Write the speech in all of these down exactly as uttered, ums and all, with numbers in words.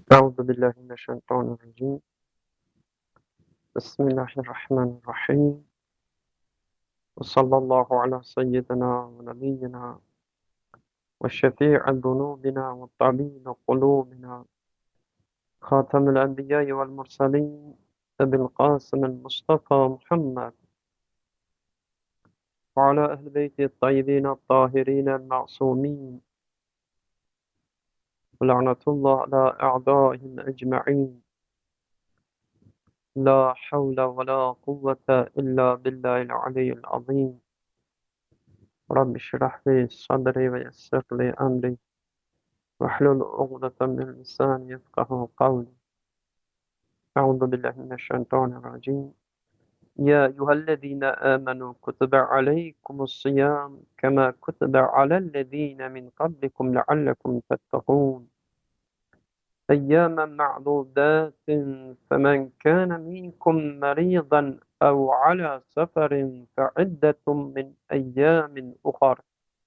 أعوذ بالله من الشيطان الرجيم. بسم الله الرحمن الرحيم. وصلى الله على سيدنا ونبينا وشفيع ذنوبنا وطبيب قلوبنا خاتم الأنبياء والمرسلين أبي القاسم المصطفى محمد وعلى أهل بيته الطيبين الطاهرين المعصومين ولعنة الله على أعدائهم أجمعين. لا حول ولا قوة إلا بالله العلي العظيم. رب اشرح لي صدري ويسر لي أمري واحلل عقدة من لساني يفقه قولي. أعوذ بالله من الشيطان الرجيم. يا أيها الذين آمنوا كتب عليكم الصيام كما كتب على الذين من قبلكم لعلكم تتقون أياما معدودات فمن كان منكم مريضا أو على سفر فعدة من أيام أخر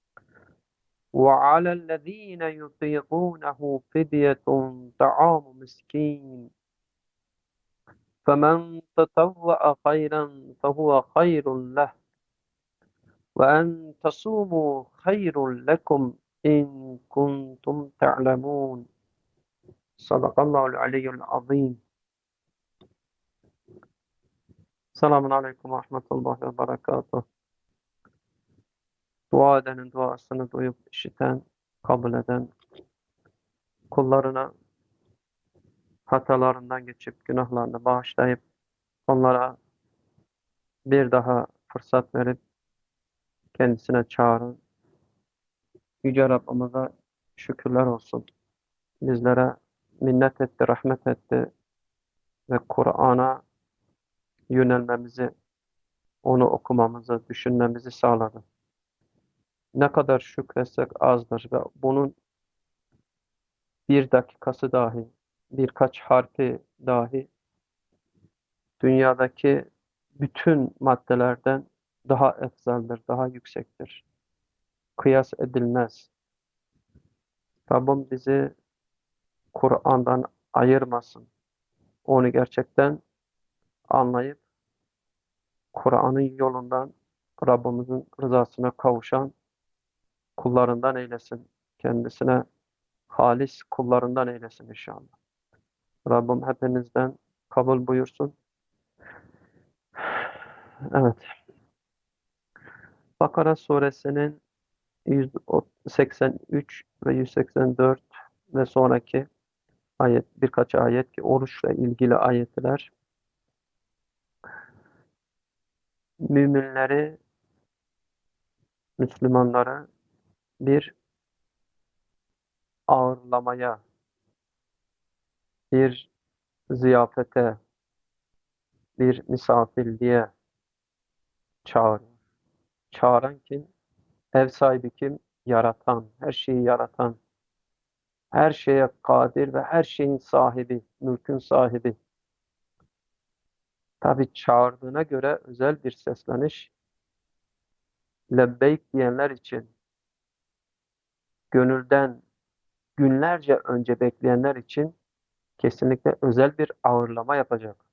وعلى الذين يطيقونه فدية طعام مسكين فمن تطوع خيرا فهو خير له وأن تصوموا خير لكم إن كنتم تعلمون. صدق الله العلي العظيم. Selamun Aleyküm ve Rahmetullahi ve Berekatuhu. Dua edenin duasını duyup işiten, kabul eden, kullarına hatalarından geçip günahlarını bağışlayıp onlara bir daha fırsat verip kendisine çağıran Yüce Rabbimize şükürler olsun. Bizlere minnet etti, rahmet etti ve Kur'an'a yönelmemizi, onu okumamızı, düşünmemizi sağladı. Ne kadar şükretsek azdır ve bunun bir dakikası dahi, birkaç harfi dahi dünyadaki bütün maddelerden daha efzaldir, daha yüksektir. Kıyas edilmez. Rabbim bizi Kur'an'dan ayırmasın. Onu gerçekten anlayıp Kur'an'ın yolundan Rabbimizin rızasına kavuşan kullarından eylesin. Kendisine halis kullarından eylesin inşallah. Rabbim hepinizden kabul buyursun. Evet. Bakara suresinin yüz seksen üç ve yüz seksen dört ve sonraki ayet, birkaç ayet ki oruçla ilgili ayetler müminleri, Müslümanları bir ağırlamaya, bir ziyafete, bir misafirliğe çağırıyor. Çağıran kim? Ev sahibi kim? Yaratan, her şeyi yaratan, her şeye kadir ve her şeyin sahibi, mülkün sahibi. Tabi çağırdığına göre özel bir sesleniş, lebbeyk diyenler için, gönülden günlerce önce bekleyenler için kesinlikle özel bir ağırlama yapacak.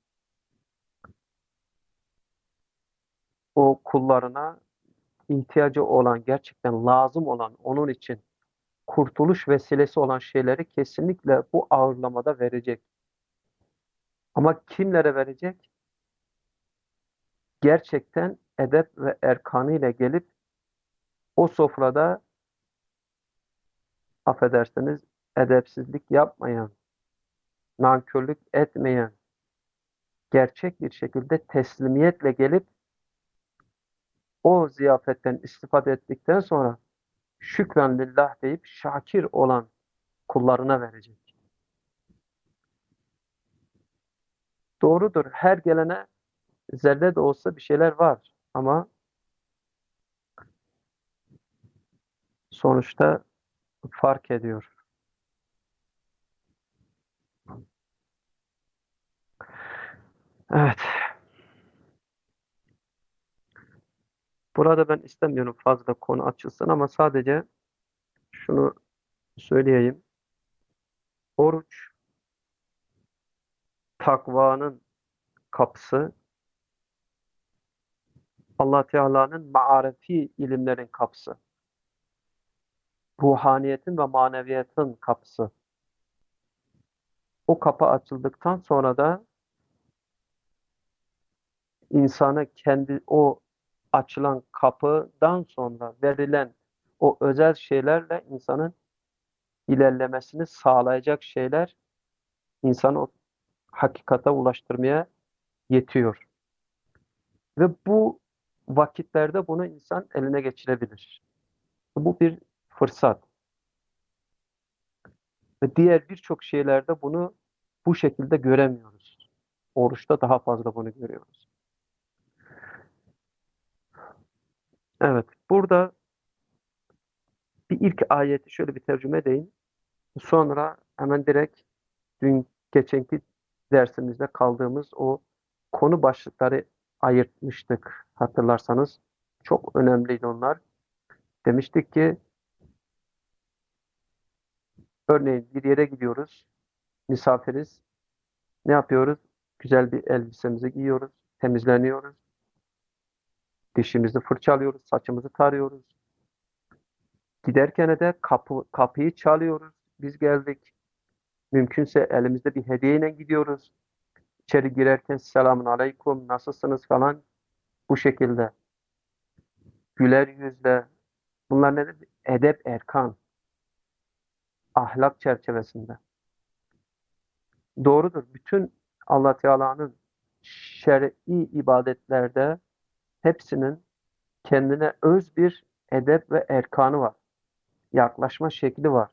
O kullarına ihtiyacı olan, gerçekten lazım olan, onun için kurtuluş vesilesi olan şeyleri kesinlikle bu ağırlamada verecek. Ama kimlere verecek? Gerçekten edep ve erkanıyla gelip o sofrada affedersiniz edepsizlik yapmayan, nankörlük etmeyen, gerçek bir şekilde teslimiyetle gelip o ziyafetten istifade ettikten sonra şükran lillah deyip şakir olan kullarına verecek. Doğrudur, her gelene zerre de olsa bir şeyler var ama sonuçta fark ediyor. Evet, burada ben istemiyorum fazla konu açılsın ama sadece şunu söyleyeyim. Oruç takvanın kapısı, Allah Teala'nın maarifi ilimlerin kapısı, ruhaniyetin ve maneviyatın kapısı. O kapı açıldıktan sonra da insana kendi o açılan kapıdan sonra verilen o özel şeylerle insanın ilerlemesini sağlayacak şeyler insanı o hakikate ulaştırmaya yetiyor. Ve bu vakitlerde bunu insan eline geçirebilir. Bu bir fırsat. Ve diğer birçok şeylerde bunu bu şekilde göremiyoruz. Oruçta daha fazla bunu görüyoruz. Evet, burada bir ilk ayeti şöyle bir tercüme edeyim. Sonra hemen direkt dün geçenki dersimizde kaldığımız o konu başlıkları ayırtmıştık hatırlarsanız. Çok önemliydi onlar. Demiştik ki örneğin bir yere gidiyoruz, misafiriz. Ne yapıyoruz? Güzel bir elbisemizi giyiyoruz, temizleniyoruz, dişimizi fırçalıyoruz, saçımızı tarıyoruz. Giderken de kapı, kapıyı çalıyoruz. Biz geldik. Mümkünse elimizde bir hediyeyle gidiyoruz. İçeri girerken selamun aleyküm, nasılsınız falan bu şekilde. Güler yüzle. Bunlar nedir? Edep erkan, ahlak çerçevesinde. Doğrudur. Bütün Allah Teala'nın şer'i ibadetlerde hepsinin kendine öz bir edep ve erkanı var. Yaklaşma şekli var.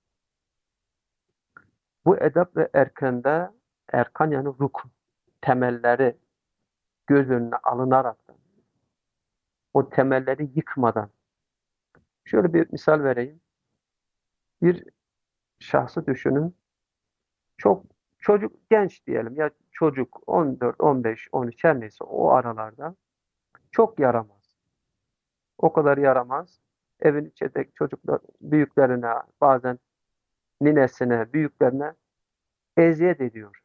Bu edep ve erkanda erkan yani rukun temelleri göz önüne alınarak o temelleri yıkmadan şöyle bir misal vereyim. Bir şahsı düşünün. Çok çocuk genç diyelim ya çocuk on dört, on beş, on üç her neyse o aralarda çok yaramaz. O kadar yaramaz. Evin içindeki çocuklar büyüklerine bazen ninesine, büyüklerine eziyet ediyor.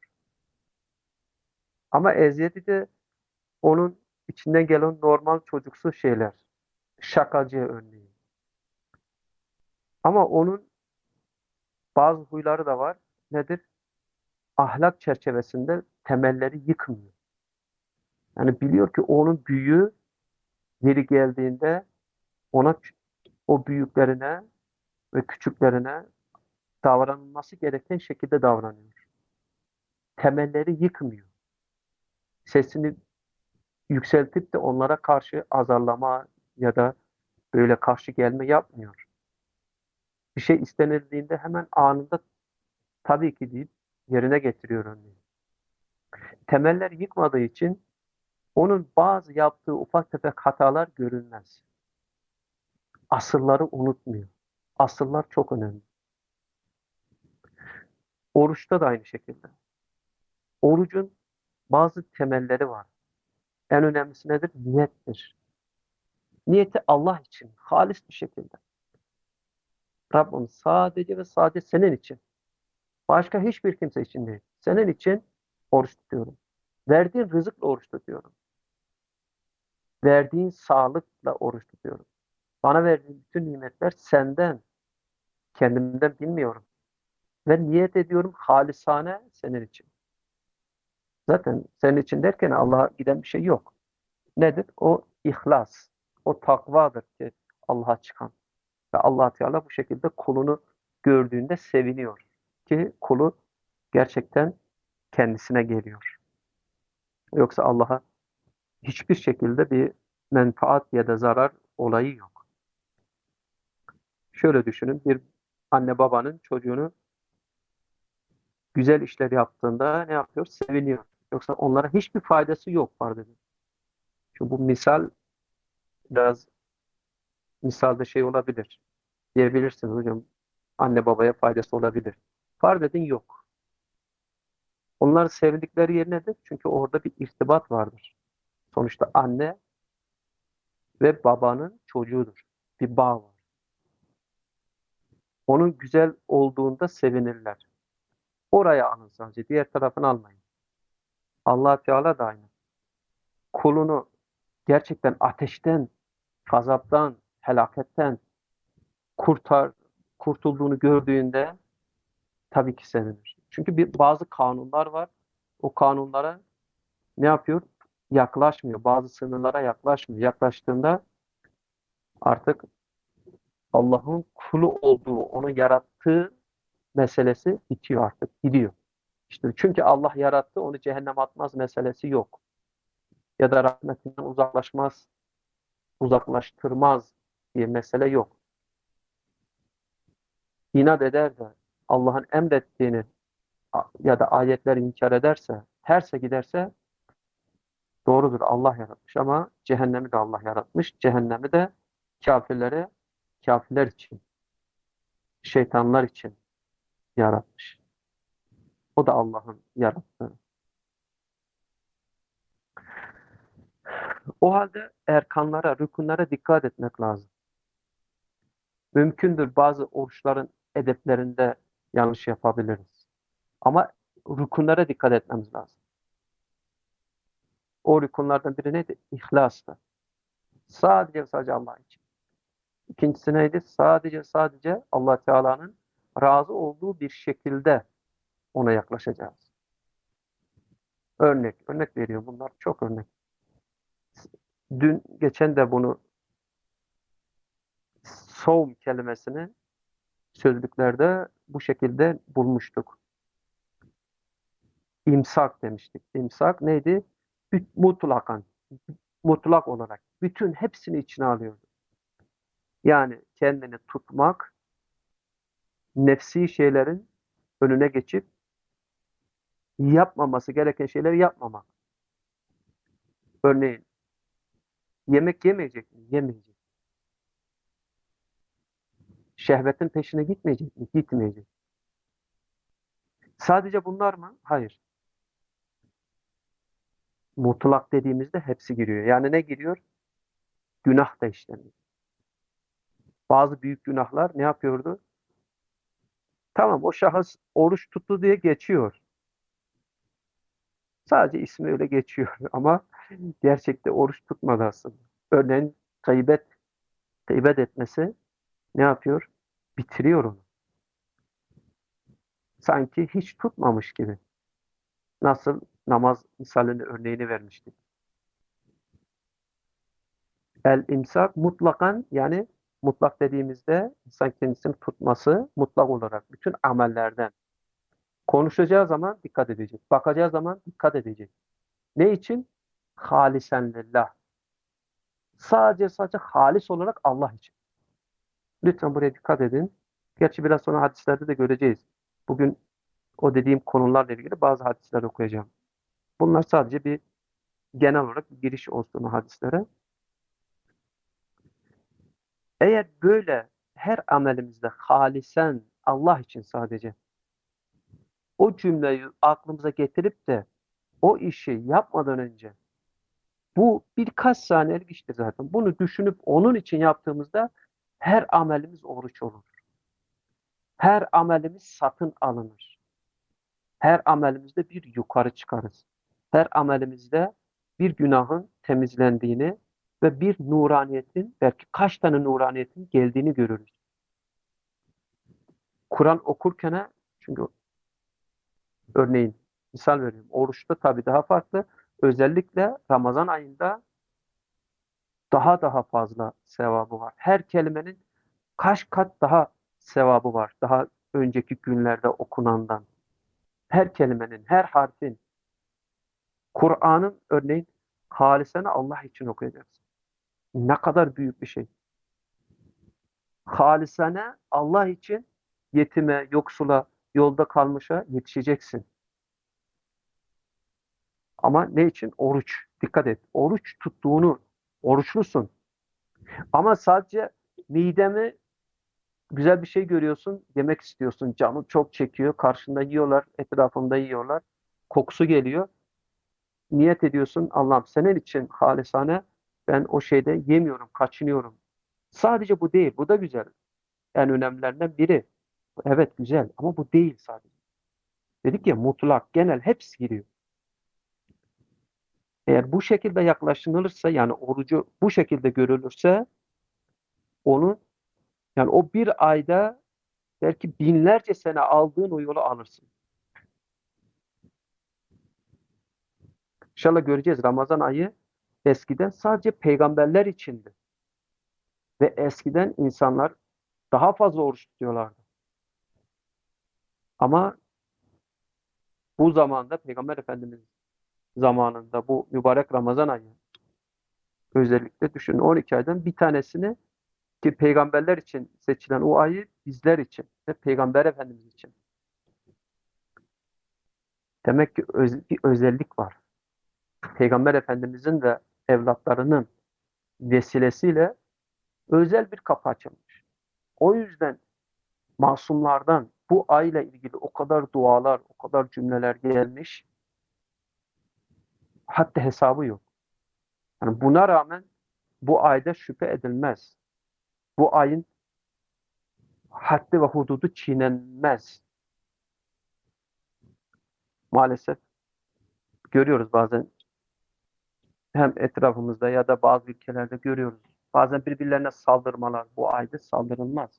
Ama eziyeti de onun içinden gelen normal çocuksu şeyler. Şakacı örneğin. Ama onun bazı huyları da var. Nedir? Ahlak çerçevesinde temelleri yıkmıyor. Yani biliyor ki onun büyüğü yeri geldiğinde ona o büyüklerine ve küçüklerine davranılması gereken şekilde davranıyor. Temelleri yıkmıyor. Sesini yükseltip de onlara karşı azarlama ya da böyle karşı gelme yapmıyor. Bir şey istenildiğinde hemen anında tabii ki deyip yerine getiriyor örneğin. Temeller yıkmadığı için onun bazı yaptığı ufak tefek hatalar görülmez. Asılları unutmuyor. Asıllar çok önemli. Oruçta da aynı şekilde. Orucun bazı temelleri var. En önemlisi nedir? Niyettir. Niyeti Allah için, halis bir şekilde. Rabbim sadece ve sadece senin için. Başka hiçbir kimse için değil. Senin için oruç tutuyorum. Verdiğin rızıkla oruç tutuyorum. Verdiğin sağlıkla oruç tutuyorum. Bana verdiğin bütün nimetler senden, kendimden bilmiyorum. Ve niyet ediyorum halisane senin için. Zaten senin için derken Allah'a giden bir şey yok. Nedir? O ihlas, o takvadır ki Allah'a çıkan. Ve Allah Teala bu şekilde kulunu gördüğünde seviniyor. Ki kulu gerçekten kendisine geliyor. Yoksa Allah'a hiçbir şekilde bir menfaat ya da zarar olayı yok. Şöyle düşünün, bir anne babanın çocuğunu güzel işler yaptığında ne yapıyor? Seviniyor. Yoksa onlara hiçbir faydası yok var dedi. Çünkü bu misal biraz misalde şey olabilir. Diyebilirsiniz hocam anne babaya faydası olabilir. Farz edin yok. Onlar sevdikleri yer nedir? Çünkü orada bir irtibat vardır. Sonuçta anne ve babanın çocuğudur. Bir bağ var. Onun güzel olduğunda sevinirler. Oraya alın sadece. Diğer tarafını almayın. Allah Teala da aynı. Kulunu gerçekten ateşten, gazaptan, felaketten kurtar, kurtulduğunu gördüğünde tabii ki sevinir. Çünkü bir, bazı kanunlar var. O kanunlara ne yapıyor? Yaklaşmıyor. Bazı sınırlara yaklaşmıyor. Yaklaştığında artık Allah'ın kulu olduğu, onu yarattığı meselesi bitiyor artık. Gidiyor. İşte çünkü Allah yarattı, onu cehenneme atmaz meselesi yok. Ya da rahmetinden uzaklaşmaz, uzaklaştırmaz diye mesele yok. İnat eder de Allah'ın emrettiğini ya da ayetleri inkar ederse, terse giderse doğrudur, Allah yaratmış ama cehennemi de Allah yaratmış. Cehennemi de kafirlere, kafirler için, şeytanlar için yaratmış. O da Allah'ın yarattığı. O halde erkanlara, rükunlara dikkat etmek lazım. Mümkündür bazı oruçların edeplerinde yanlış yapabiliriz. Ama rükunlara dikkat etmemiz lazım. O rükunlardan biri neydi? İhlastı. Sadece sadece Allah için. İkincisi neydi? Sadece sadece Allah Teala'nın razı olduğu bir şekilde ona yaklaşacağız. Örnek, örnek veriyor. Bunlar çok örnek. Dün geçen de bunu savm kelimesini sözlüklerde bu şekilde bulmuştuk. İmsak demiştik. İmsak neydi? Mutlakan, mutlak olarak. Bütün hepsini içine alıyordu. Yani kendini tutmak, nefsi şeylerin önüne geçip yapmaması gereken şeyleri yapmamak. Örneğin yemek yemeyecek mi? Yemeyecek. Şehvetin peşine gitmeyecek mi? Gitmeyecek. Sadece bunlar mı? Hayır. Mutlak dediğimizde hepsi giriyor. Yani ne giriyor? Günah da işlemiyor. Bazı büyük günahlar ne yapıyordu? Tamam, o şahıs oruç tuttu diye geçiyor. Sadece ismi öyle geçiyor ama gerçekte oruç tutmadı aslında. Örneğin gıybet, gıybet etmesi ne yapıyor? Bitiriyor onu. Sanki hiç tutmamış gibi. Nasıl namaz misalini örneğini vermiştik. El imsak mutlakan, yani mutlak dediğimizde insan kendisini tutması mutlak olarak bütün amellerden. Konuşacağı zaman dikkat edecek. Bakacağı zaman dikkat edecek. Ne için? Halisen lillah. Sadece sadece halis olarak Allah için. Lütfen buraya dikkat edin. Gerçi biraz sonra hadislerde de göreceğiz. Bugün o dediğim konularla ilgili bazı hadisler okuyacağım. Bunlar sadece bir genel olarak bir giriş olsun o hadislere. Eğer böyle her amelimizde halisen Allah için sadece o cümleyi aklımıza getirip de o işi yapmadan önce bu birkaç saniyelik iştir zaten. Bunu düşünüp onun için yaptığımızda her amelimiz oruç olur. Her amelimiz satın alınır. Her amelimizde bir yukarı çıkarız. Her amelimizde bir günahın temizlendiğini ve bir nuraniyetin, belki kaç tane nuraniyetin geldiğini görürüz. Kur'an okurken, çünkü örneğin misal veriyorum, oruçta tabii daha farklı. Özellikle Ramazan ayında daha daha fazla sevabı var. Her kelimenin kaç kat daha sevabı var. Daha önceki günlerde okunandan. Her kelimenin, her harfin, Kur'an'ın örneğin halisene Allah için okuyacaksın. Ne kadar büyük bir şey. Halisane Allah için yetime, yoksula, yolda kalmışa yetişeceksin. Ama ne için? Oruç. Dikkat et. Oruç tuttuğunu, oruçlusun. Ama sadece midemi güzel bir şey görüyorsun, yemek istiyorsun. Canı çok çekiyor. Karşında yiyorlar, etrafında yiyorlar. Kokusu geliyor. Niyet ediyorsun. Allah'ım senin için halisane ben o şeyde yemiyorum, kaçınıyorum. Sadece bu değil. Bu da güzel. En önemlilerinden biri. Evet güzel ama bu değil sadece. Dedik ya mutlak, genel hepsi giriyor. Eğer bu şekilde yaklaşılırsa, yani orucu bu şekilde görülürse, onu, yani o bir ayda belki binlerce sene aldığın o yolu alırsın. İnşallah göreceğiz. Ramazan ayı eskiden sadece peygamberler içindi. Ve eskiden insanlar daha fazla oruç tutuyorlardı. Ama bu zamanda Peygamber Efendimiz zamanında bu mübarek Ramazan ayı, özellikle düşünün, on iki aydan bir tanesini, ki peygamberler için seçilen o ayı, bizler için ve Peygamber Efendimiz için. Demek ki öz- bir özellik var. Peygamber Efendimizin ve evlatlarının vesilesiyle özel bir kapı açılmış. O yüzden masumlardan bu ayla ilgili o kadar dualar, o kadar cümleler gelmiş, hatta hesabı yok. Yani buna rağmen bu ayda şüphe edilmez. Bu ayın haddi ve hududu çiğnenmez. Maalesef görüyoruz bazen, hem etrafımızda ya da bazı ülkelerde görüyoruz. Bazen birbirlerine saldırmalar, bu ayda saldırılmaz.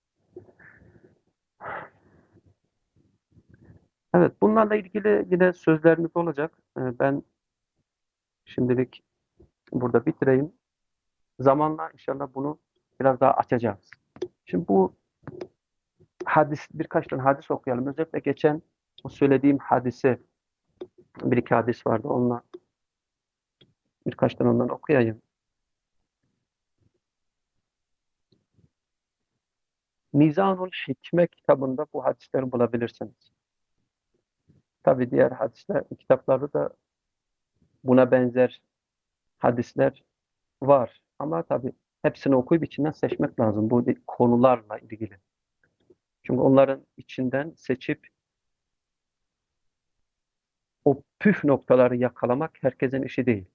Evet, bunlarla ilgili yine sözlerimiz olacak. Ee, Ben şimdilik burada bitireyim. Zamanla inşallah bunu biraz daha açacağız. Şimdi bu hadis, birkaç tane hadis okuyalım. Özellikle geçen o söylediğim hadise, bir iki hadis vardı. Onunla birkaç tane ondan okuyayım. Mizanul Hikme kitabında bu hadisleri bulabilirsiniz. Tabi diğer hadisler kitaplarda da buna benzer hadisler var. Ama tabi hepsini okuyup içinden seçmek lazım bu konularla ilgili. Çünkü onların içinden seçip o püf noktaları yakalamak herkesin işi değil.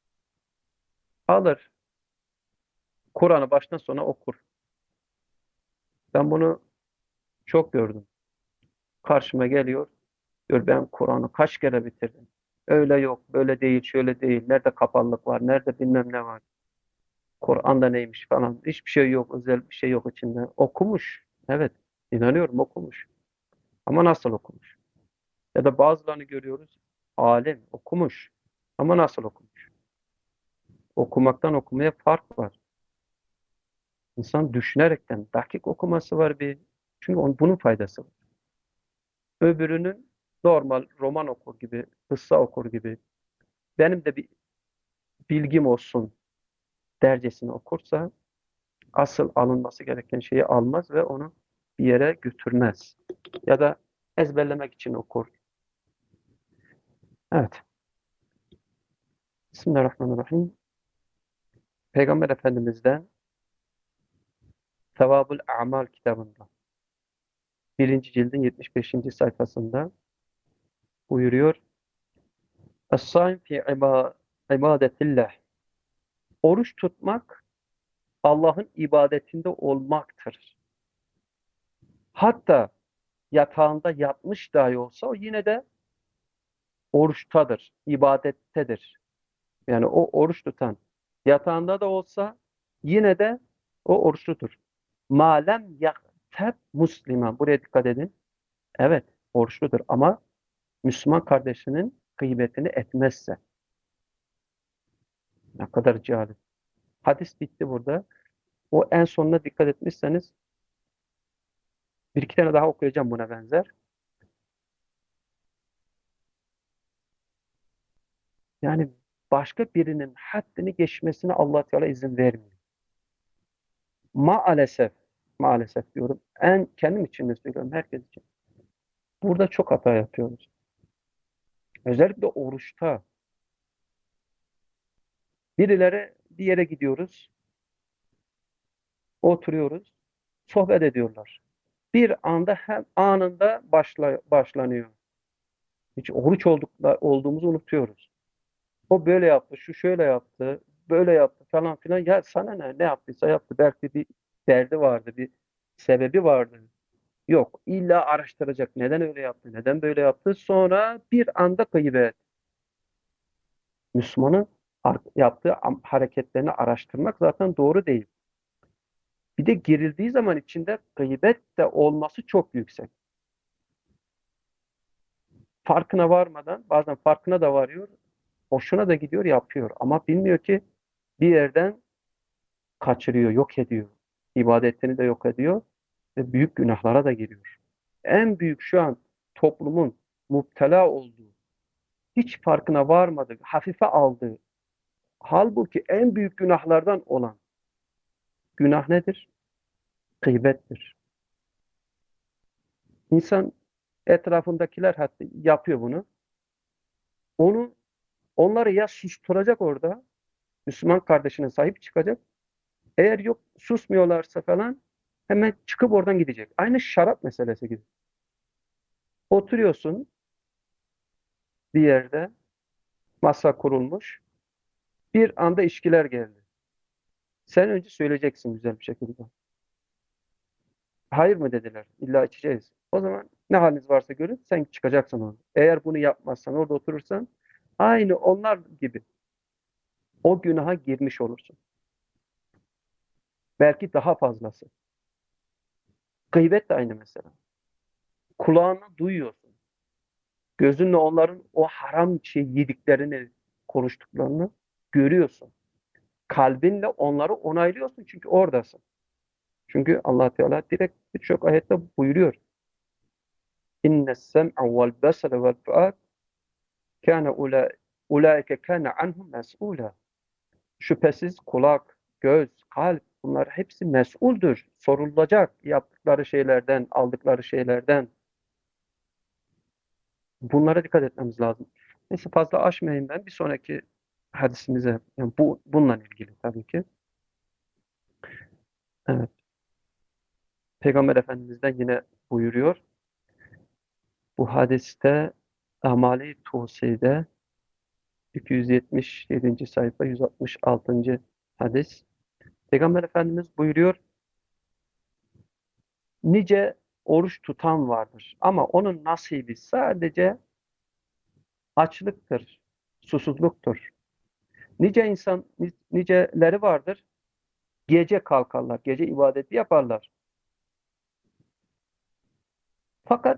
Alır, Kur'an'ı baştan sona okur. Ben bunu çok gördüm. Karşıma geliyor, diyor ben Kur'an'ı kaç kere bitirdim. Öyle yok, böyle değil, şöyle değil. Nerede kapalılık var, nerede bilmem ne var. Kur'an'da neymiş falan. Hiçbir şey yok, özel bir şey yok içinde. Okumuş. Evet, inanıyorum okumuş. Ama nasıl okumuş? Ya da bazılarını görüyoruz. Alim, okumuş. Ama nasıl okumuş? Okumaktan okumaya fark var. İnsan düşünerekten, dakik okuması var bir. Çünkü onun, bunun faydası var. Öbürünün normal roman okur gibi, kıssa okur gibi, benim de bir bilgim olsun dercesine okursa, asıl alınması gereken şeyi almaz ve onu bir yere götürmez. Ya da ezberlemek için okur. Evet. Bismillahirrahmanirrahim. Peygamber Efendimiz'den Sevabul A'mal kitabında birinci cildin yetmiş beşinci sayfasında buyuruyor. Es-saim fi iba- ibadetillah. Oruç tutmak Allah'ın ibadetinde olmaktır. Hatta yatağında yatmış dahi olsa o yine de oruçtadır, ibadettedir. Yani o oruç tutan yatağında da olsa yine de o oruçludur. Malem yakteb muslima. Buraya dikkat edin. Evet, oruçludur ama Müslüman kardeşinin gıybetini etmezse. Ne kadar cahil. Hadis bitti burada. O en sonuna dikkat etmişseniz, bir iki tane daha okuyacağım buna benzer. Yani başka birinin haddini geçmesine Allah Teala izin vermiyor. Maalesef, maalesef diyorum. En kendim için de söylüyorum, herkes için. Burada çok hata yapıyoruz. Özellikle oruçta. Birileri bir yere gidiyoruz, oturuyoruz, sohbet ediyorlar. Bir anda hem anında başla, başlanıyor. Hiç oruç olduk, olduğumuzu unutuyoruz. O böyle yaptı, şu şöyle yaptı, böyle yaptı falan filan. Ya sana ne, ne yaptıysa yaptı. Belki bir derdi vardı, bir sebebi vardı. Yok, illa araştıracak. Neden öyle yaptı, neden böyle yaptı? Sonra bir anda gıybet. Müslümanın yaptığı hareketlerini araştırmak zaten doğru değil. Bir de girildiği zaman içinde gıybet de olması çok yüksek. Farkına varmadan, bazen farkına da varıyor, hoşuna da gidiyor, yapıyor. Ama bilmiyor ki bir yerden kaçırıyor, yok ediyor. İbadetini de yok ediyor ve büyük günahlara da giriyor. En büyük şu an toplumun müptela olduğu, hiç farkına varmadığı, hafife aldığı, halbuki en büyük günahlardan olan günah nedir? Gıybettir. İnsan etrafındakiler hatta yapıyor bunu. Onu onları ya susturacak orada, Müslüman kardeşine sahip çıkacak. Eğer yok susmuyorlarsa falan hemen çıkıp oradan gidecek. Aynı şarap meselesi gibi. Oturuyorsun bir yerde, masa kurulmuş. Bir anda içkiler geldi. Sen önce söyleyeceksin güzel bir şekilde. Hayır mı dediler. İlla içeceğiz. O zaman ne haliniz varsa görün sen çıkacaksın onu. Eğer bunu yapmazsan orada oturursan aynı onlar gibi o günaha girmiş olursun. Belki daha fazlası. Gıybet de aynı mesela. Kulağına duyuyorsun. Gözünle onların o haram şey yediklerini, konuştuklarını görüyorsun. Kalbinle onları onaylıyorsun çünkü oradasın. Çünkü Allah Teala direkt birçok ayette buyuruyor. İnne sem'a vel basara vel fuad kana ula ulaike kana anhum mes'ula. Şüphesiz kulak, göz, kalp bunlar hepsi mes'uldür. Sorulacak yaptıkları şeylerden, aldıkları şeylerden. Bunlara dikkat etmemiz lazım. Neyse fazla aşmayayım ben. Bir sonraki hadisimize, yani bu bununla ilgili tabii ki. Evet. Peygamber Efendimiz'den yine buyuruyor. Bu hadiste Amali Tusi'de iki yüz yetmiş yedinci sayfa yüz altmış altıncı hadis. Peygamber Efendimiz buyuruyor. Nice oruç tutan vardır ama onun nasibi sadece açlıktır, susuzluktur. Nice insan, niceleri vardır. Gece kalkarlar, gece ibadeti yaparlar. Fakat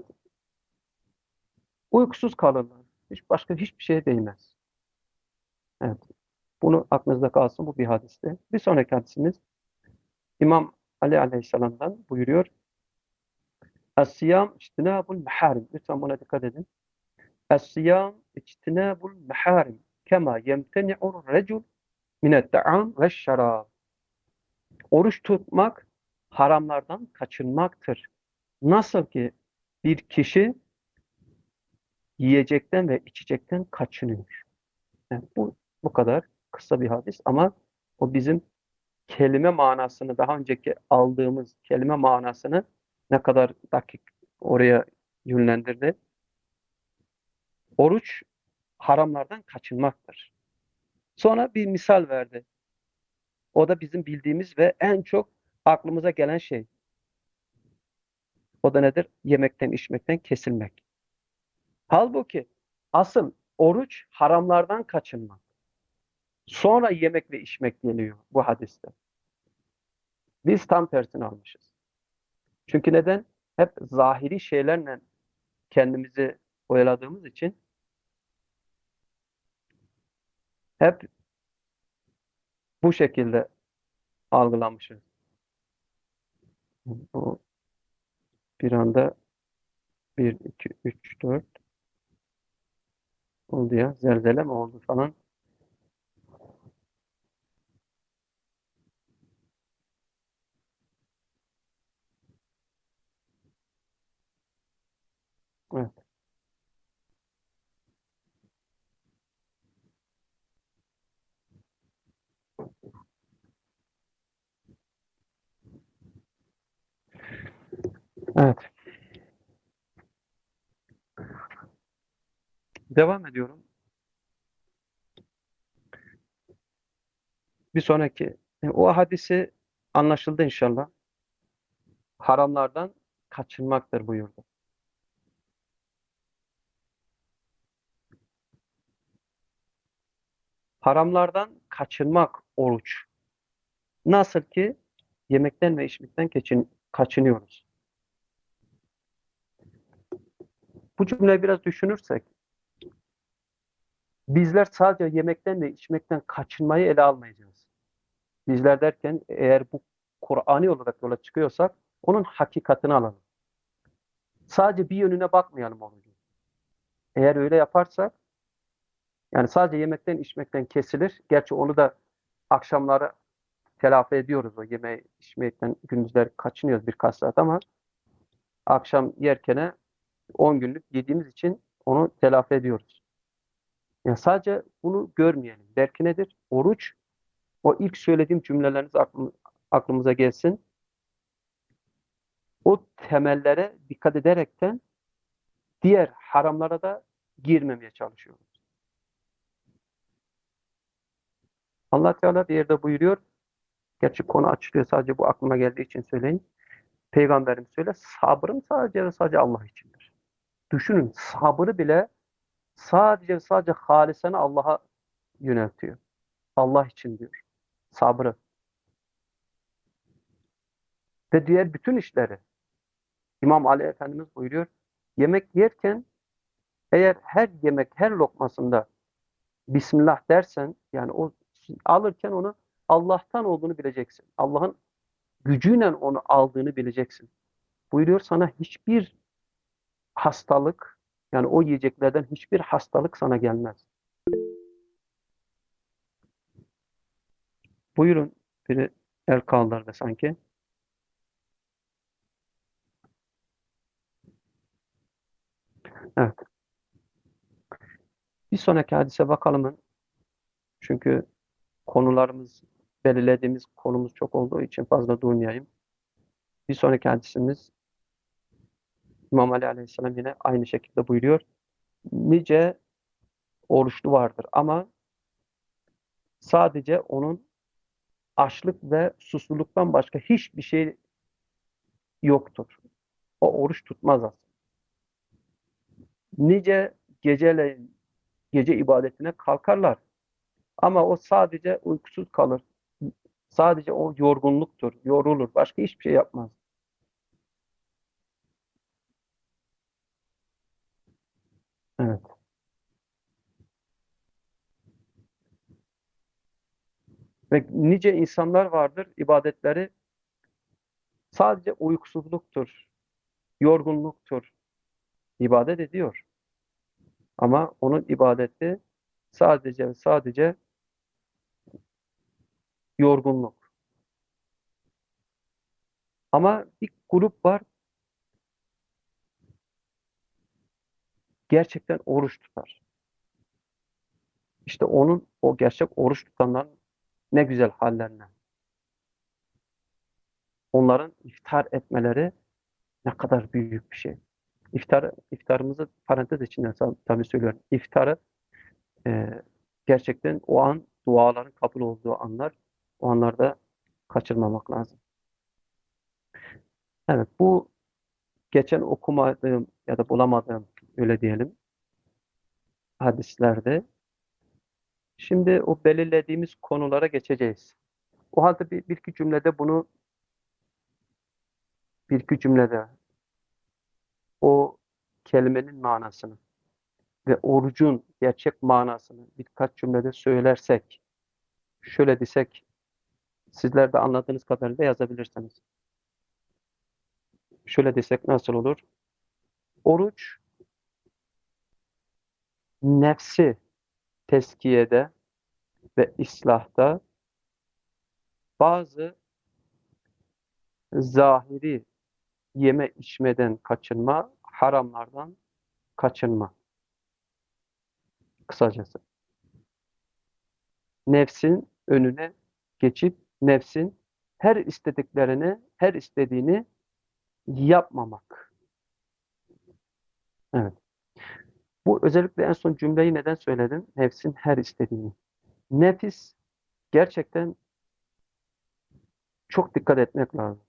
uykusuz kalırlar. Hiç başka hiçbir şeye değmez. Evet. Bunu aklınızda kalsın. Bu bir hadiste. Bir sonraki hadisimiz İmam Ali Aleyhisselam'dan buyuruyor. Es-siyam içtinabul meharim. Lütfen buna dikkat edin. Es-siyam içtinabul meharim. Kema yemteni'ur recul mine't-ta'am ve şarab. Oruç tutmak haramlardan kaçınmaktır. Nasıl ki bir kişi yiyecekten ve içecekten kaçınıyor. Yani bu bu kadar kısa bir hadis ama o bizim kelime manasını daha önceki aldığımız kelime manasını ne kadar dakik oraya yönlendirdi. Oruç haramlardan kaçınmaktır. Sonra bir misal verdi. O da bizim bildiğimiz ve en çok aklımıza gelen şey. O da nedir? Yemekten, içmekten kesilmek. Halbuki asıl oruç haramlardan kaçınmak. Sonra yemek ve içmek geliyor bu hadiste. Biz tam tersini almışız. Çünkü neden? Hep zahiri şeylerle kendimizi oyaladığımız için hep bu şekilde algılanmışız. Bu bir anda bir, iki, üç, dört oldu ya. Zelzele mi oldu falan. Evet. Evet. Devam ediyorum. Bir sonraki e, o hadisi anlaşıldı inşallah. Haramlardan kaçınmaktır buyurdu. Haramlardan kaçınmak oruç. Nasıl ki yemekten ve içmekten kaçın, kaçınıyoruz. Bu cümleyi biraz düşünürsek, bizler sadece yemekten ve içmekten kaçınmayı ele almayacağız. Bizler derken eğer bu Kur'ani olarak yola çıkıyorsak onun hakikatini alalım. Sadece bir yönüne bakmayalım orucun. Eğer öyle yaparsak yani sadece yemekten içmekten kesilir. Gerçi onu da akşamları telafi ediyoruz, o yemeği içmekten gündüzler kaçınıyoruz birkaç saat ama akşam yerkene on günlük yediğimiz için onu telafi ediyoruz. Yani sadece bunu görmeyelim. Belki nedir? Oruç, o ilk söylediğim cümleleriniz aklım, aklımıza gelsin. O temellere dikkat ederekten diğer haramlara da girmemeye çalışıyoruz. Allah Teala bir yerde buyuruyor. Gerçi konu açılıyor, sadece bu aklıma geldiği için söyleyeyim. Peygamberim söyle, sabrım sadece ve sadece Allah içindir. Düşünün, sabrı bile sadece ve sadece halisane Allah'a yöneltiyor. Allah için diyor. Sabrı. Ve diğer bütün işleri. İmam Ali Efendimiz buyuruyor. Yemek yerken eğer her yemek, her lokmasında Bismillah dersen, yani o alırken onu Allah'tan olduğunu bileceksin. Allah'ın gücüyle onu aldığını bileceksin. Buyuruyor, sana hiçbir hastalık, yani o yiyeceklerden hiçbir hastalık sana gelmez. Buyurun, biri el kaldırdı sanki. Evet. Bir sonraki hadise bakalım. Çünkü konularımız, belirlediğimiz konumuz çok olduğu için fazla durmayayım. Bir sonraki hadisimiz İmam Ali Aleyhisselam yine aynı şekilde buyuruyor. Nice oruçlu vardır ama sadece onun açlık ve susuzluktan başka hiçbir şey yoktur. O oruç tutmaz aslında. Nice geceleyin gece ibadetine kalkarlar ama o sadece uykusuz kalır. Sadece o yorgunluktur, yorulur. Başka hiçbir şey yapmaz. Evet. Ve nice insanlar vardır, ibadetleri sadece uykusuzluktur, yorgunluktur. İbadet ediyor. Ama onun ibadeti sadece ve sadece yorgunluk. Ama bir grup var, gerçekten oruç tutar. İşte onun, o gerçek oruç tutanların ne güzel hallerine. Onların iftar etmeleri ne kadar büyük bir şey. İftar, iftarımızı parantez içinde tabii söylüyorum. İftarı e, gerçekten o an duaların kabul olduğu anlar. O anlarda kaçırmamak lazım. Evet, bu geçen okumadığım ya da bulamadığım, öyle diyelim, hadislerde. Şimdi o belirlediğimiz konulara geçeceğiz. O halde bir, bir iki cümlede bunu, bir iki cümlede o kelimenin manasını ve orucun gerçek manasını birkaç cümlede söylersek, şöyle desek, sizler de anladığınız kadarıyla yazabilirsiniz. Şöyle desek nasıl olur? Oruç, nefsi tezkiyede ve islahta bazı zahiri yeme içmeden kaçınma, haramlardan kaçınma kısacası. Nefsin önüne geçip nefsin her istediklerini, her istediğini yapmamak. Evet. Bu özellikle en son cümleyi neden söyledim? Nefsin her istediğini. Nefis gerçekten çok dikkat etmek lazım.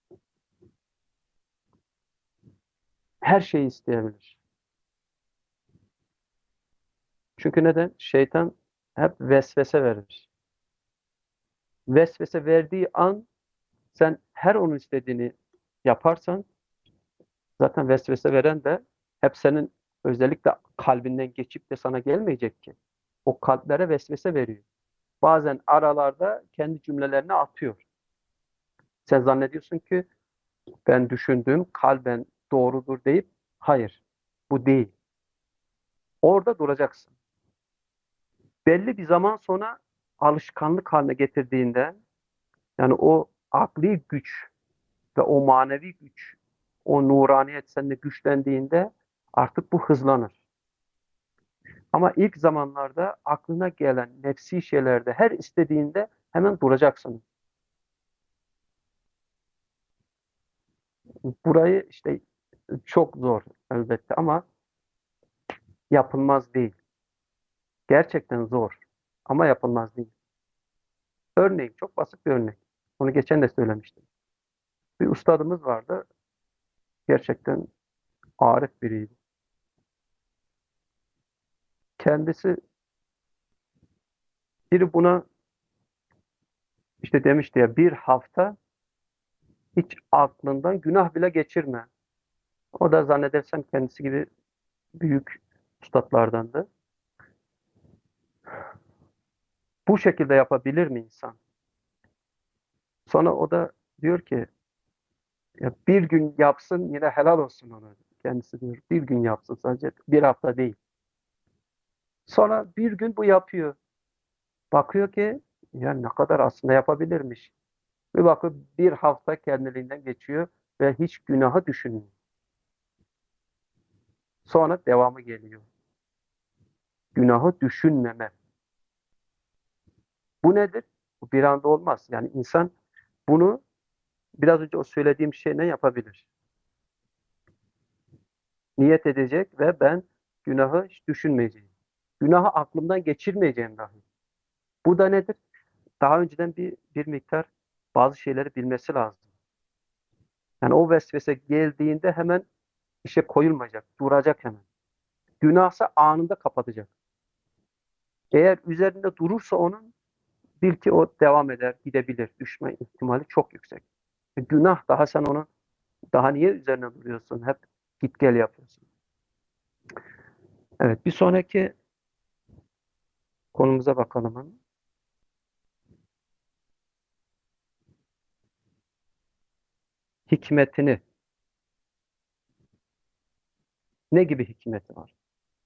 Her şeyi isteyebilir. Çünkü neden? Şeytan hep vesvese verir. Vesvese verdiği an sen her onun istediğini yaparsan zaten vesvese veren de hep senin özellikle kalbinden geçip de sana gelmeyecek ki. O kalplere vesvese veriyor. Bazen aralarda kendi cümlelerini atıyor. Sen zannediyorsun ki ben düşündüğüm kalben doğrudur deyip hayır bu değil. Orada duracaksın. Belli bir zaman sonra alışkanlık haline getirdiğinde yani o akli güç ve o manevi güç, o nuraniyet sende güçlendiğinde artık bu hızlanır. Ama ilk zamanlarda aklına gelen nefsi şeylerde her istediğinde hemen duracaksın. Burayı işte çok zor elbette ama yapılmaz değil. Gerçekten zor ama yapılmaz değil. Örneğin çok basit bir örnek. Onu geçen de söylemiştim. Bir ustadımız vardı. Gerçekten arif biriydi. Kendisi biri buna işte demişti ya bir hafta hiç aklından günah bile geçirme. O da zannedersem kendisi gibi büyük üstadlardandı. Bu şekilde yapabilir mi insan? Sonra o da diyor ki ya bir gün yapsın yine helal olsun ona. Kendisi diyor bir gün yapsın sadece bir hafta değil. Sonra bir gün bu yapıyor. Bakıyor ki ya ne kadar aslında yapabilirmiş. Bir bakıyor bir hafta kendiliğinden geçiyor ve hiç günahı düşünmüyor. Sonra devamı geliyor. Günahı düşünmeme. Bu nedir? Bu bir anda olmaz. Yani insan bunu biraz önce o söylediğim şey ne yapabilir? Niyet edecek ve ben günahı hiç düşünmeyeceğim. Günahı aklımdan geçirmeyeceğim dahi. Bu da nedir? Daha önceden bir, bir miktar bazı şeyleri bilmesi lazım. Yani o vesvese geldiğinde hemen işe koyulmayacak, duracak hemen. Günahsa anında kapatacak. Eğer üzerinde durursa onun bil ki o devam eder, gidebilir. Düşme ihtimali çok yüksek. E, günah daha sen onu daha niye üzerine duruyorsun? Hep git gel yapıyorsun. Evet, bir sonraki konumuza bakalım. Hikmetini. Ne gibi hikmeti var?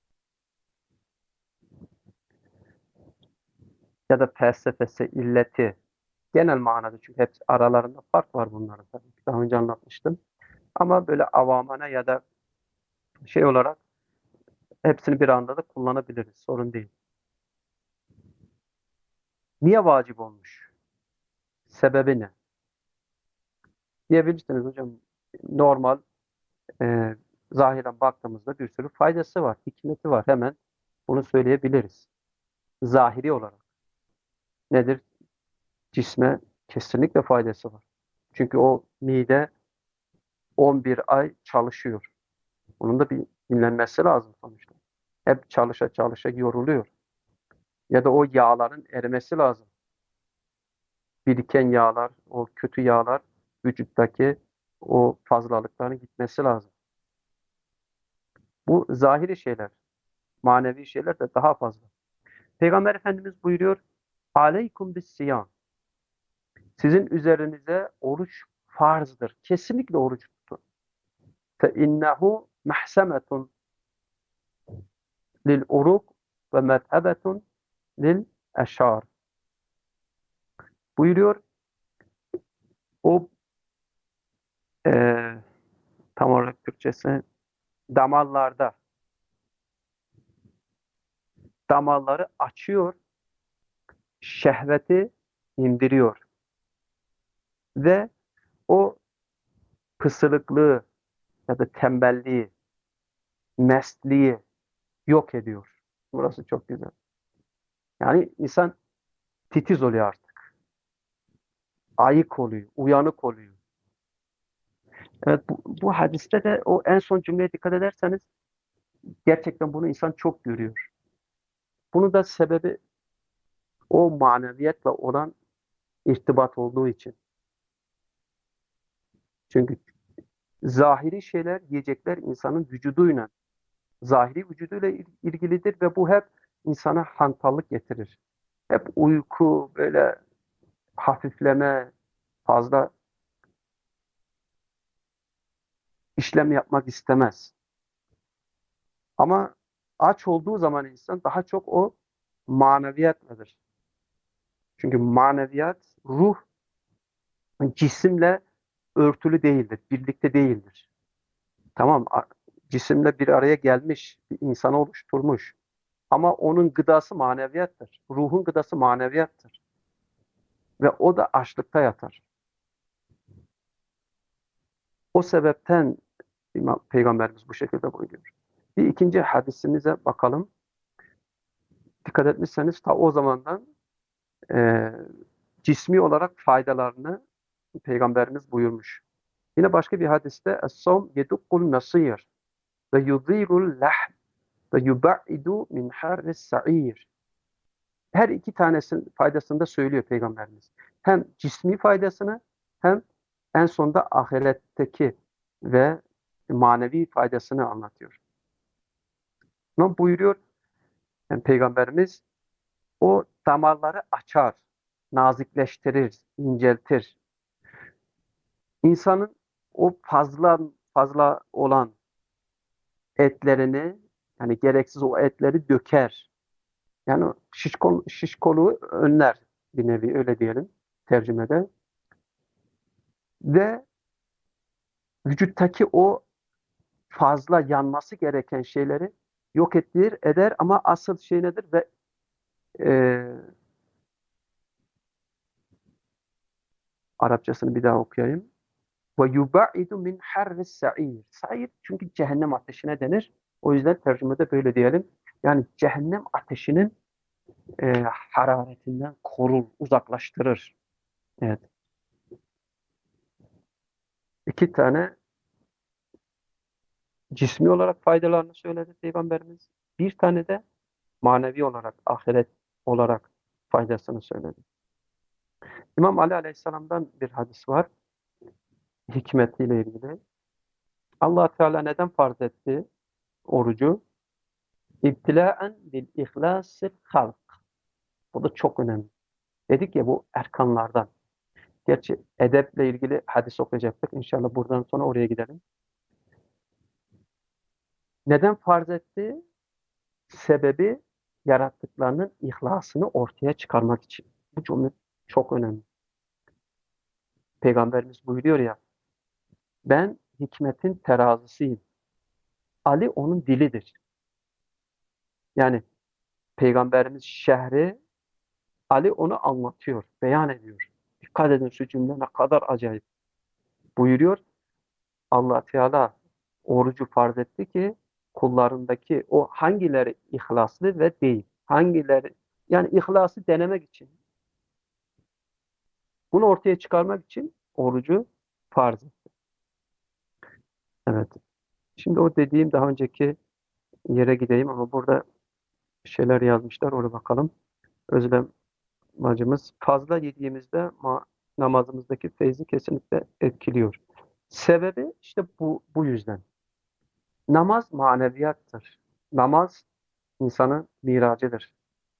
Ya da felsefesi, illeti. Genel manada çünkü hepsi aralarında fark var bunların tabii ki. Daha önce anlatmıştım. Ama böyle avamana ya da şey olarak hepsini bir anda da kullanabiliriz. Sorun değil. Niye vacip olmuş? Sebebi ne? Diyebilirsiniz hocam. Normal e, zahiren baktığımızda bir sürü faydası var, hikmeti var. Hemen bunu söyleyebiliriz. Zahiri olarak. Nedir? Cisme kesinlikle faydası var. Çünkü o mide on bir ay çalışıyor. Onun da bir dinlenmesi lazım sonuçta. Hep çalışa çalışa yoruluyor. Ya da o yağların erimesi lazım. Biriken yağlar, o kötü yağlar vücuttaki o fazlalıkların gitmesi lazım. Bu zahiri şeyler. Manevi şeyler de daha fazla. Peygamber Efendimiz buyuruyor, Aleykum bis siyam. Sizin üzerinize oruç farzdır. Kesinlikle oruç tutun. Fe innehu mahsemetun lil uruk ve methebetun lil eşar. Buyuruyor, o e, tam olarak Türkçesi damarlarda damarları açıyor, şehveti indiriyor ve o pısırıklığı ya da tembelliği, mesliği yok ediyor. Burası çok güzel. Yani insan titiz oluyor artık. Ayık oluyor, uyanık oluyor. Evet, bu, bu hadiste de o en son cümleye dikkat ederseniz gerçekten bunu insan çok görüyor. Bunu da sebebi O maneviyatla olan irtibat olduğu için. Çünkü zahiri şeyler, yiyecekler insanın vücuduyla, zahiri vücuduyla ilgilidir ve bu hep insana hantallık getirir. Hep uyku, böyle hafifleme, fazla işlem yapmak istemez. Ama aç olduğu zaman insan daha çok o maneviyatladır. Çünkü maneviyat, ruh cisimle örtülü değildir, birlikte değildir. Tamam, cisimle bir araya gelmiş, bir insanı oluşturmuş. Ama onun gıdası maneviyattır. Ruhun gıdası maneviyattır. Ve o da açlıkta yatar. O sebepten İmam, Peygamberimiz bu şekilde buyuruyor. Bir ikinci hadisimize bakalım. Dikkat etmişseniz ta o zamandan e, cismi olarak faydalarını Peygamberimiz buyurmuş. Yine başka bir hadiste Es-savm yedukkul nasir ve yudhirul lahm ve yubaidu min harris sa'ir. Her iki tanesinin faydasını da söylüyor Peygamberimiz. Hem cismi faydasını hem en sonda ahiretteki ve manevi faydasını anlatıyor. Ama buyuruyor yani Peygamberimiz o damarları açar, nazikleştirir, inceltir. İnsanın o fazla fazla olan etlerini yani gereksiz o etleri döker. Yani şişkol, şişkoluğu önler bir nevi öyle diyelim tercümede. Ve vücuttaki o fazla yanması gereken şeyleri yok ettir, eder ama asıl şey nedir? Ve e, Arapçasını bir daha okuyayım. Ve yubaidu min harris sa'ir. Sa'ir çünkü cehennem ateşine denir. O yüzden tercümede böyle diyelim. Yani cehennem ateşinin e, hararetinden korur, uzaklaştırır. Evet. İki tane cismi olarak faydalarını söyledi Peygamberimiz. Bir tane de manevi olarak, ahiret olarak faydasını söyledi. İmam Ali Aleyhisselam'dan bir hadis var. Hikmetiyle ilgili. Allah Teala neden farz etti orucu? İbtilaen bil ihlasil halk. Bu da çok önemli. Dedik ya bu erkanlardan. Gerçi edeple ilgili hadis okuyacaktık. İnşallah buradan sonra oraya gidelim. Neden farz etti? Sebebi yarattıklarının ihlasını ortaya çıkarmak için. Bu cümle çok önemli. Peygamberimiz buyuruyor ya, ben hikmetin terazisiyim. Ali onun dilidir. Yani Peygamberimiz şehri, Ali onu anlatıyor, beyan ediyor. Dikkat edin şu cümle ne kadar acayip. Buyuruyor, Allah Teala orucu farz etti ki kullarındaki o hangileri ihlaslı ve değil. Hangileri yani ihlası denemek için. Bunu ortaya çıkarmak için orucu farz etti. Evet. Şimdi o dediğim daha önceki yere gideyim ama burada bir şeyler yazmışlar. Oraya bakalım. Özlem bacımız fazla yediğimizde ma- namazımızdaki feyzi kesinlikle etkiliyor. Sebebi işte bu, bu yüzden. Namaz maneviyattır. Namaz insanın miracıdır.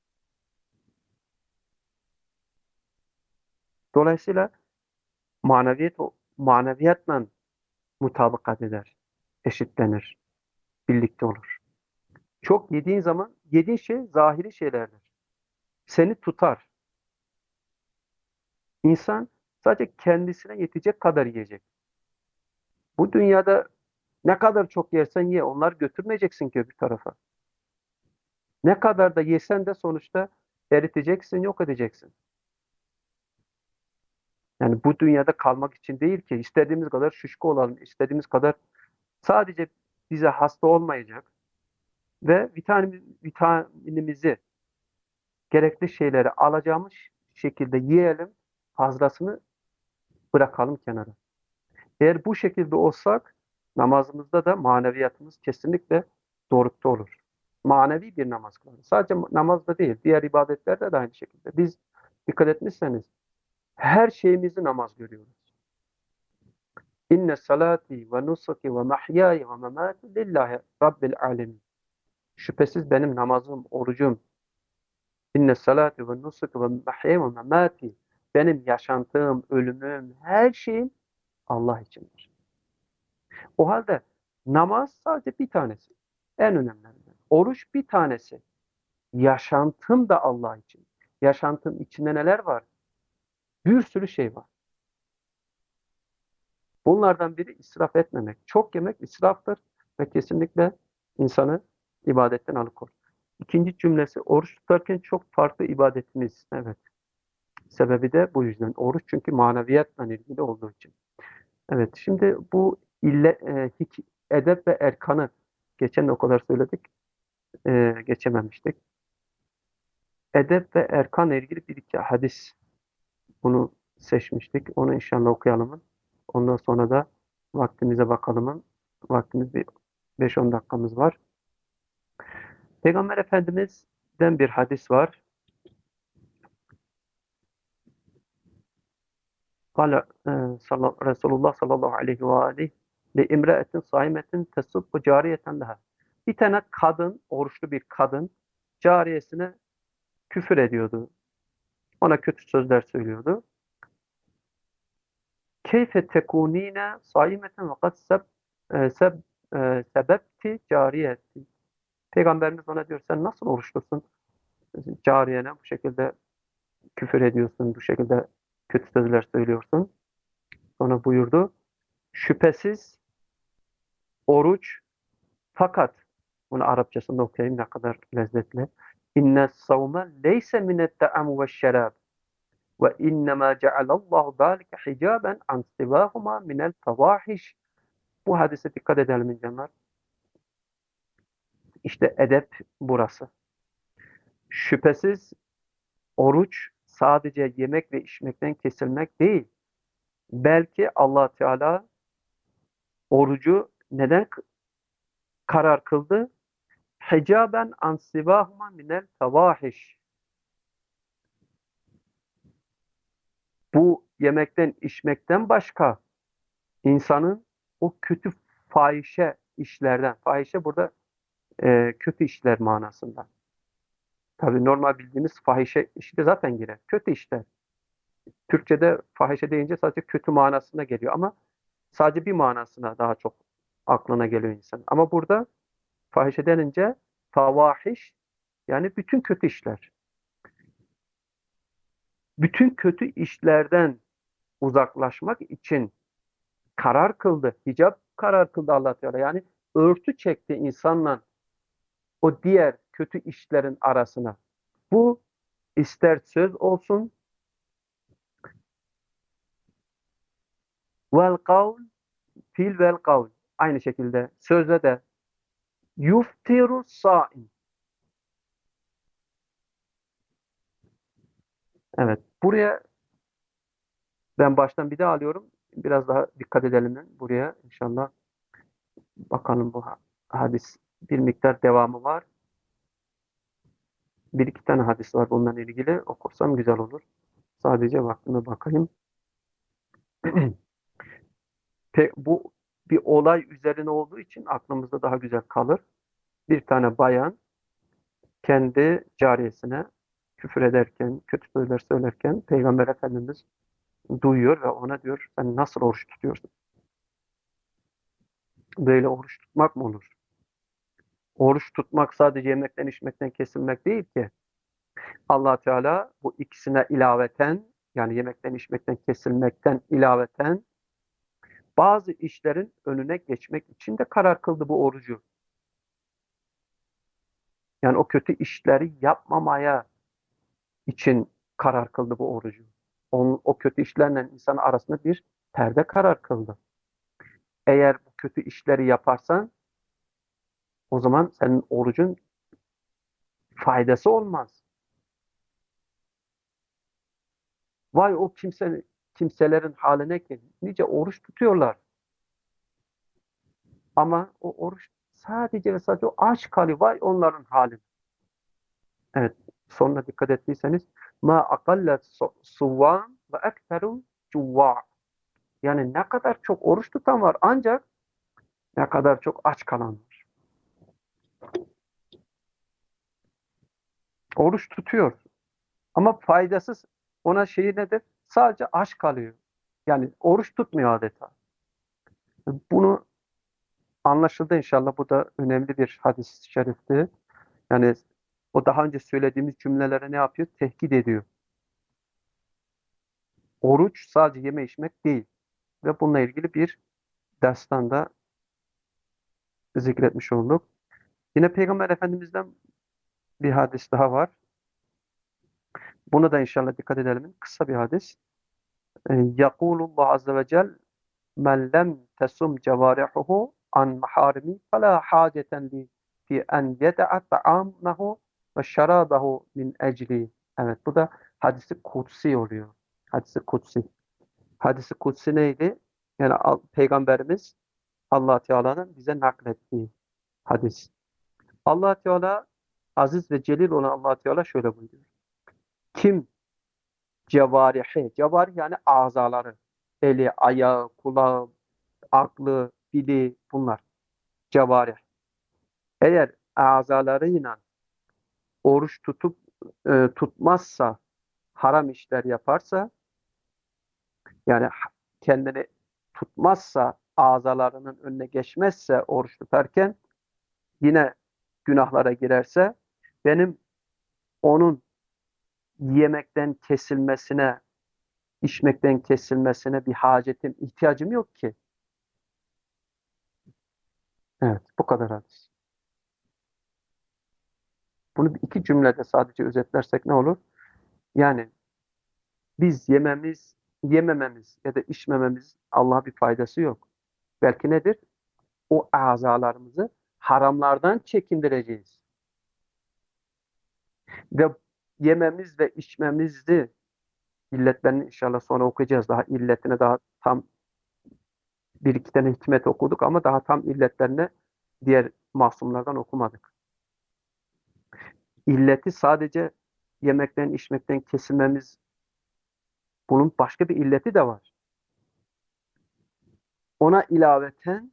Dolayısıyla maneviyat o maneviyatla mutabakat eder, eşitlenir, birlikte olur. Çok yediğin zaman yediğin şey zahiri şeylerdir. Seni tutar. İnsan sadece kendisine yetecek kadar yiyecek. Bu dünyada ne kadar çok yersen ye, onları götürmeyeceksin ki öbür tarafa. Ne kadar da yesen de sonuçta eriteceksin, yok edeceksin. Yani bu dünyada kalmak için değil ki istediğimiz kadar şişko olalım, istediğimiz kadar sadece bize hasta olmayacak ve vitamin, vitaminimizi, gerekli şeyleri alacağımız şekilde yiyelim, fazlasını bırakalım kenara. Eğer bu şekilde olsak namazımızda da maneviyatımız kesinlikle dorukta olur. Manevi bir namaz kılarız. Sadece namazda değil, diğer ibadetlerde de aynı şekilde. Biz dikkat etmişseniz her şeyimizi namaz görüyoruz. İnne salati ve nusuki ve mahyaya ve memati lillahi rabbil alemin. Şüphesiz benim namazım, orucum, inne salati ve nusuki ve mahyaya ve memati, benim yaşantım, ölümüm, her şeyim Allah içindir. O halde namaz sadece bir tanesi. En önemlilerinden. Oruç bir tanesi. Yaşantım da Allah için. Yaşantım içinde neler var? Bir sürü şey var. Bunlardan biri israf etmemek. Çok yemek israftır ve kesinlikle insanı ibadetten alıkoyar. İkinci cümlesi, oruç tutarken çok farklı ibadetiniz. Evet. Sebebi de bu yüzden. Oruç çünkü maneviyatla ilgili olduğu için. Evet. Şimdi bu ille, e, hik, edep ve erkanı geçen de o kadar söyledik. E, geçememiştik. Edep ve erkanla ilgili bir iki hadis, bunu seçmiştik. Onu inşallah okuyalım. Ondan sonra da vaktimize bakalım. Vaktimiz bir beş on dakikamız var. Peygamber Efendimiz'den bir hadis var. Kale e, salla- Resulullah sallallahu aleyhi ve aleyhi li imre'etin saimetin tesubbu cariyeten leha. Bir tane kadın, oruçlu bir kadın cariyesine küfür ediyordu. Ona kötü sözler söylüyordu. Keyfe tekunine saimeten ve kad seb, e, seb, e, sebepti cariyeti. Peygamberimiz ona diyor, sen nasıl oruçlusun? Cariyene bu şekilde küfür ediyorsun, bu şekilde kötü sözler söylüyorsun. Sonra buyurdu, şüphesiz oruç, fakat bunu Arapçasında okuyayım, ne kadar lezzetli. İnne savme leyse minet ta'am ve şerab ve innema cealallahu zâlike hicaben an sivâhuma minel fevahiş. Bu hadise dikkat edelim insanlar. İşte edep burası. Şüphesiz oruç sadece yemek ve içmekten kesilmek değil. Belki Allah Teala orucu neden karar kıldı? Hicaben an sivahuma minel fevahiş. Bu yemekten içmekten başka insanın o kötü fahişe işlerden, fahişe burada e, kötü işler manasında. Tabii normal bildiğimiz fahişe işi de zaten girer. Kötü işler. Türkçe'de fahişe deyince sadece kötü manasına geliyor ama sadece bir manasına daha çok aklına geliyor insan. Ama burada fahişe denince favahiş, yani bütün kötü işler. Bütün kötü işlerden uzaklaşmak için karar kıldı. Hicap karar kıldı Allah Teala. Yani örtü çekti insanla o diğer kötü işlerin arasına. Bu ister söz olsun, vel kavl, fil vel kavl. Aynı şekilde sözde de yuftiru saim. Evet. Buraya ben baştan bir daha alıyorum. Biraz daha dikkat edelim buraya inşallah. Bakalım bu hadis, bir miktar devamı var. Bir iki tane hadis var bununla ilgili. Okursam güzel olur. Sadece vaktime bakayım. Pe- bu bir olay üzerine olduğu için aklımızda daha güzel kalır. Bir tane bayan kendi cariyesine küfür ederken, kötü sözler söylerken Peygamber Efendimiz duyuyor ve ona diyor, sen nasıl oruç tutuyorsun? Böyle oruç tutmak mı olur? Oruç tutmak sadece yemekten içmekten kesilmek değil ki. Allah Teala bu ikisine ilaveten, yani yemekten içmekten kesilmekten ilaveten bazı işlerin önüne geçmek için de karar kıldı bu orucu. Yani o kötü işleri yapmamaya için karar kıldı bu orucu. Onun, o kötü işlerle insan arasında bir perde karar kıldı. Eğer bu kötü işleri yaparsan o zaman senin orucun faydası olmaz. Vay o kimse, kimselerin haline ki nice oruç tutuyorlar. Ama o oruç sadece ve sadece o aç kalıyor. Vay onların hali. Evet. Sonuna dikkat ettiyseniz ma akallet suvam ve ekteru cuvva. Yani ne kadar çok oruç tutan var ancak ne kadar çok aç kalan var. Oruç tutuyor ama faydasız, ona şeyi nedir? Sadece aç kalıyor. Yani oruç tutmuyor adeta. Bunu anlaşıldı inşallah. Bu da önemli bir hadis-i şerifti. Yani o daha önce söylediğimiz cümlelere ne yapıyor? Tehdit ediyor. Oruç sadece yeme içmek değil. Ve bununla ilgili bir dersten de zikretmiş olduk. Yine Peygamber Efendimiz'den bir hadis daha var. Buna da inşallah dikkat edelim. Kısa bir hadis. Yakulullah Azze ve Celle men lem tesum cevarihuhu an maharimi fela haceten li fi en yeda'a ta'amahu ve şarabahu min ecli. Evet, bu da hadisi kutsi oluyor. Hadisi kutsi. Hadisi kutsi neydi? Yani Peygamberimiz Allah Teala'nın bize naklettiği hadis. Allah Teala aziz ve celil olan Allah Teala şöyle buyuruyor. Kim cevarihi, cevarih yani azaları, eli, ayağı, kulağı, aklı, dili bunlar cevarih. Eğer azalarıyla oruç tutup e, tutmazsa, haram işler yaparsa, yani kendini tutmazsa, azalarının önüne geçmezse oruç tutarken yine günahlara girerse benim onun yemekten kesilmesine, içmekten kesilmesine bir hacetim, ihtiyacım yok ki. Evet, bu kadar hadis. Bunu iki cümlede sadece özetlersek ne olur? Yani biz yememiz, yemememiz ya da içmememiz Allah'a bir faydası yok. Belki nedir? O azalarımızı haramlardan çekindireceğiz. Ve yememiz ve içmemizi illetlerini inşallah sonra okuyacağız. Daha illetine daha tam bir iki tane hikmet okuduk ama daha tam illetlerini diğer masumlardan okumadık. İlleti sadece yemekten, içmekten kesilmemiz, bunun başka bir illeti de var. Ona ilaveten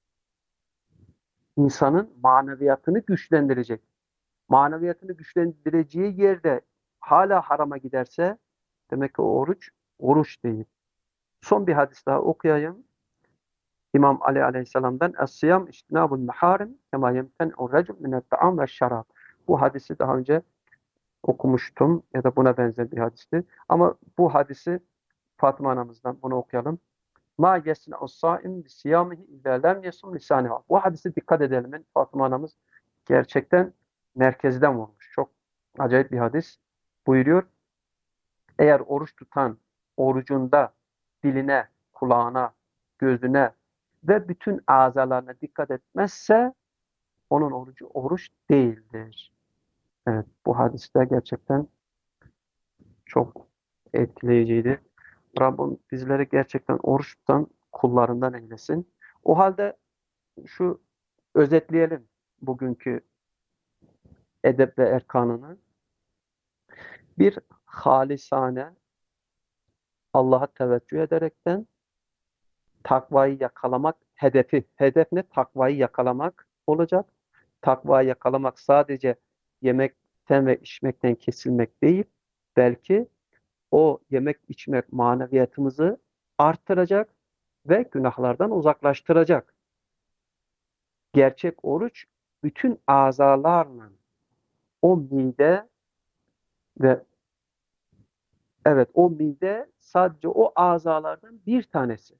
insanın maneviyatını güçlendirecek. Maneviyatını güçlendireceği yerde hala harama giderse demek ki o oruç, oruç değil. Son bir hadis daha okuyayım. İmam Ali Aleyhisselam'dan Es-siyam iştinabul meharim kema yemten'u recul mine't-ta'am ve şarab. Bu hadisi daha önce okumuştum ya da buna benzer bir hadisti. Ama bu hadisi Fatıma anamızdan bunu okuyalım. Ma yesna'u saim bi siyamihi illa lem yesum lisaniha. Bu hadise dikkat edelim. Fatıma anamız gerçekten merkezden vurmuş. Çok acayip bir hadis. Buyuruyor. Eğer oruç tutan orucunda diline, kulağına, gözüne ve bütün azalarına dikkat etmezse onun orucu oruç değildir. Evet, bu hadis de gerçekten çok etkileyiciydi. Rabbim bizleri gerçekten oruç tutan kullarından eylesin. O halde şu özetleyelim bugünkü edep ve erkanını. Bir, halisane Allah'a teveccüh ederekten takvayı yakalamak hedefi. Hedef ne? Takvayı yakalamak olacak. Takvayı yakalamak sadece yemekten ve içmekten kesilmek değil, belki o yemek içmek maneviyatımızı artıracak ve günahlardan uzaklaştıracak. Gerçek oruç bütün azalarla o mide ve evet o mide sadece o azalardan bir tanesi.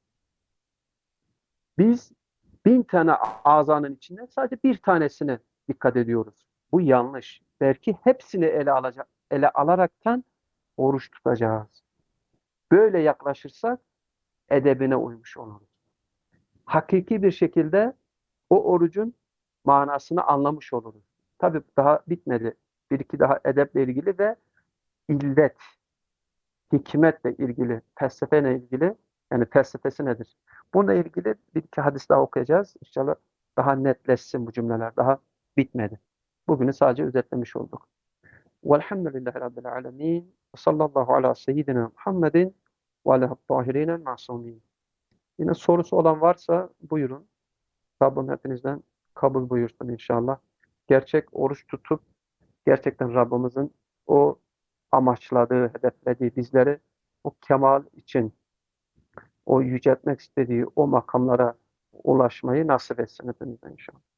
Biz bin tane azanın içinde sadece bir tanesine dikkat ediyoruz. Bu yanlış. Belki hepsini ele alacak, ele alaraktan oruç tutacağız. Böyle yaklaşırsak edebine uymuş oluruz. Hakiki bir şekilde o orucun manasını anlamış oluruz. Tabii daha bitmedi. Bir iki daha edeple ilgili ve illet, hikmetle ilgili, felsefeyle ilgili, yani felsefesi nedir? Bununla ilgili bir iki hadis daha okuyacağız. İnşallah daha netleşsin bu cümleler. Daha bitmedi. Bugünü sadece özetlemiş olduk. Velhamdülillahi Rabbil alemin. Sallallahu ala seyyidina Muhammedin ve ala tahirinel masumin. Yine sorusu olan varsa buyurun. Rabbim hepinizden kabul buyursun inşallah. Gerçek oruç tutup gerçekten Rabbimizin o amaçladığı, hedeflediği bizleri o kemal için, o yüceltmek istediği o makamlara ulaşmayı nasip etsin hepimize inşallah.